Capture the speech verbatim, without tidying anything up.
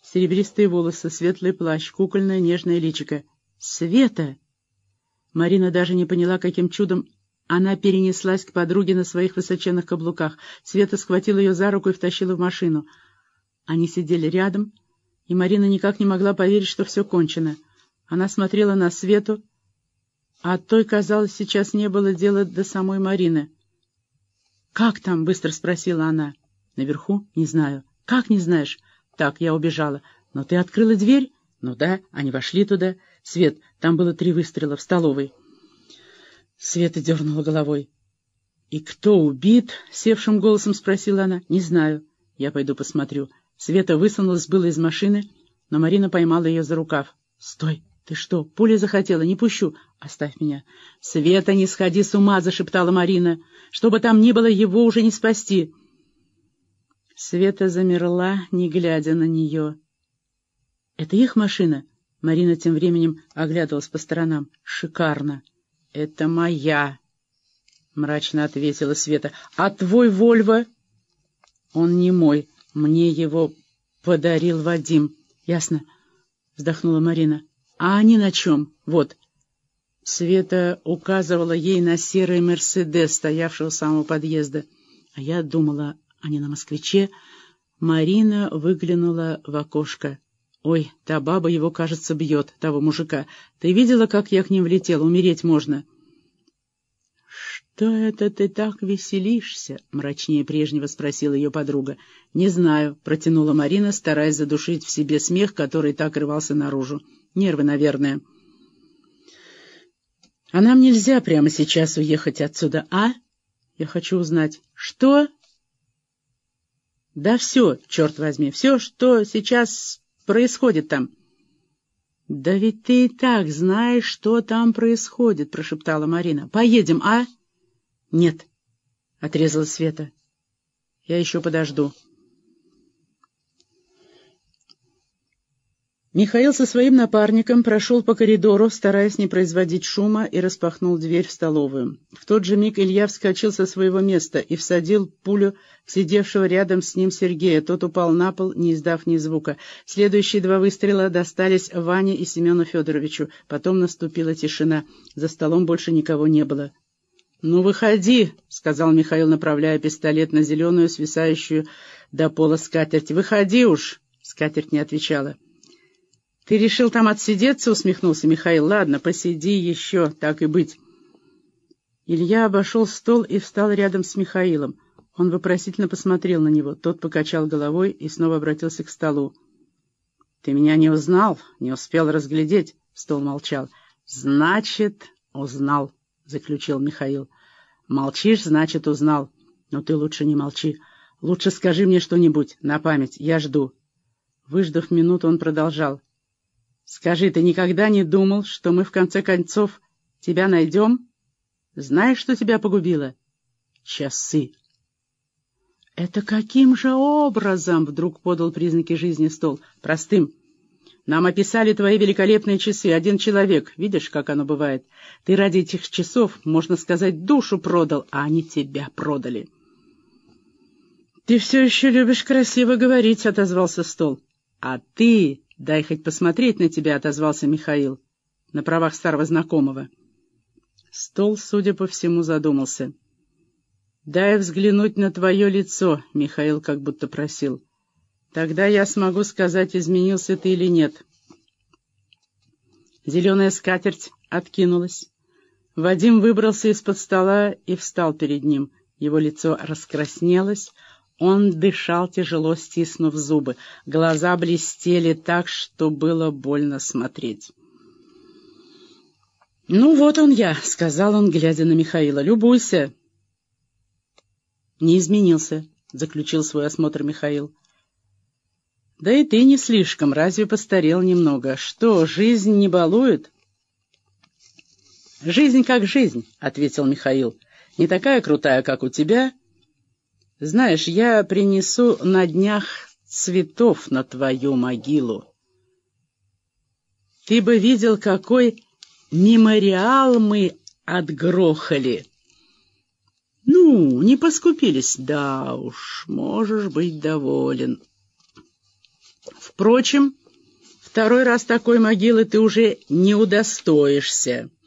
Серебристые волосы, светлый плащ, кукольное нежное личико. Света! Марина даже не поняла, каким чудом она перенеслась к подруге на своих высоченных каблуках. Света схватила ее за руку и втащила в машину. Они сидели рядом, и Марина никак не могла поверить, что все кончено. Она смотрела на Свету, а той, казалось, сейчас не было дела до самой Марины. «Как там?» — быстро спросила она. «Наверху? Не знаю». «Как не знаешь?» «Так, я убежала». «Но ты открыла дверь?» «Ну да, они вошли туда». «Свет, там было три выстрела в столовой». Света дернула головой. «И кто убит?» — севшим голосом спросила она. «Не знаю. Я пойду посмотрю». Света высунулась было из машины, но Марина поймала ее за рукав. «Стой! Ты что, пули захотела? Не пущу! Оставь меня!» «Света, не сходи с ума!» — зашептала Марина. «Что бы там ни было, его уже не спасти!» Света замерла, не глядя на нее. «Это их машина?» Марина тем временем оглядывалась по сторонам. «Шикарно!» «Это моя!» — мрачно ответила Света. «А твой Вольво?» «Он не мой. Мне его подарил Вадим». «Ясно», — вздохнула Марина. «А они на чем? Вот». Света указывала ей на серый «Мерседес», стоявший у самого подъезда. А я думала, они на «Москвиче». Марина выглянула в окошко. «Ой, та баба его, кажется, бьет, того мужика. Ты видела, как я к ним влетела? Умереть можно». «Что это ты так веселишься?» — мрачнее прежнего спросила ее подруга. «Не знаю», — протянула Марина, стараясь задушить в себе смех, который так рвался наружу. «Нервы, наверное». «А нам нельзя прямо сейчас уехать отсюда, а? Я хочу узнать». «Что?» «Да все, черт возьми, все, что сейчас происходит там». «Да ведь ты и так знаешь, что там происходит», — прошептала Марина. «Поедем, а?» «Нет», — отрезала Света. «Я еще подожду». Михаил со своим напарником прошел по коридору, стараясь не производить шума, и распахнул дверь в столовую. В тот же миг Илья вскочил со своего места и всадил пулю в сидевшего рядом с ним Сергея. Тот упал на пол, не издав ни звука. Следующие два выстрела достались Ване и Семену Федоровичу. Потом наступила тишина. За столом больше никого не было. «Ну, выходи», — сказал Михаил, направляя пистолет на зеленую, свисающую до пола скатерть. «Выходи уж!» — скатерть не отвечала. «Ты решил там отсидеться?» — усмехнулся Михаил. «Ладно, посиди еще, так и быть». Илья обошел стол и встал рядом с Михаилом. Он вопросительно посмотрел на него. Тот покачал головой и снова обратился к столу. «Ты меня не узнал? Не успел разглядеть?» Стол молчал. «Значит, узнал», — заключил Михаил. «Молчишь, значит, узнал. Но ты лучше не молчи. Лучше скажи мне что-нибудь на память. Я жду». Выждав минуту, он продолжал. «Скажи, ты никогда не думал, что мы в конце концов тебя найдем? Знаешь, что тебя погубило? Часы». «Это каким же образом?» — вдруг подал признаки жизни стол. «Простым. Нам описали твои великолепные часы. Один человек. Видишь, как оно бывает? Ты ради этих часов, можно сказать, душу продал, а они тебя продали». «Ты все еще любишь красиво говорить», — отозвался стол. «А ты, дай хоть посмотреть на тебя», — отозвался Михаил, на правах старого знакомого. Стол, судя по всему, задумался. «Дай взглянуть на твое лицо», — Михаил как будто просил. «Тогда я смогу сказать, изменился ты или нет». Зеленая скатерть откинулась. Вадим выбрался из-под стола и встал перед ним. Его лицо раскраснелось. Он дышал, тяжело стиснув зубы. Глаза блестели так, что было больно смотреть. «Ну вот он я», — сказал он, глядя на Михаила. «Любуйся». «Не изменился», — заключил свой осмотр Михаил. «Да и ты не слишком, разве постарел немного? Что, жизнь не балует?» «Жизнь как жизнь», — ответил Михаил. «Не такая крутая, как у тебя. Знаешь, я принесу на днях цветов на твою могилу. Ты бы видел, какой мемориал мы отгрохали. Ну, не поскупились? Да уж, можешь быть доволен». Впрочем, второй раз такой могилы ты уже не удостоишься.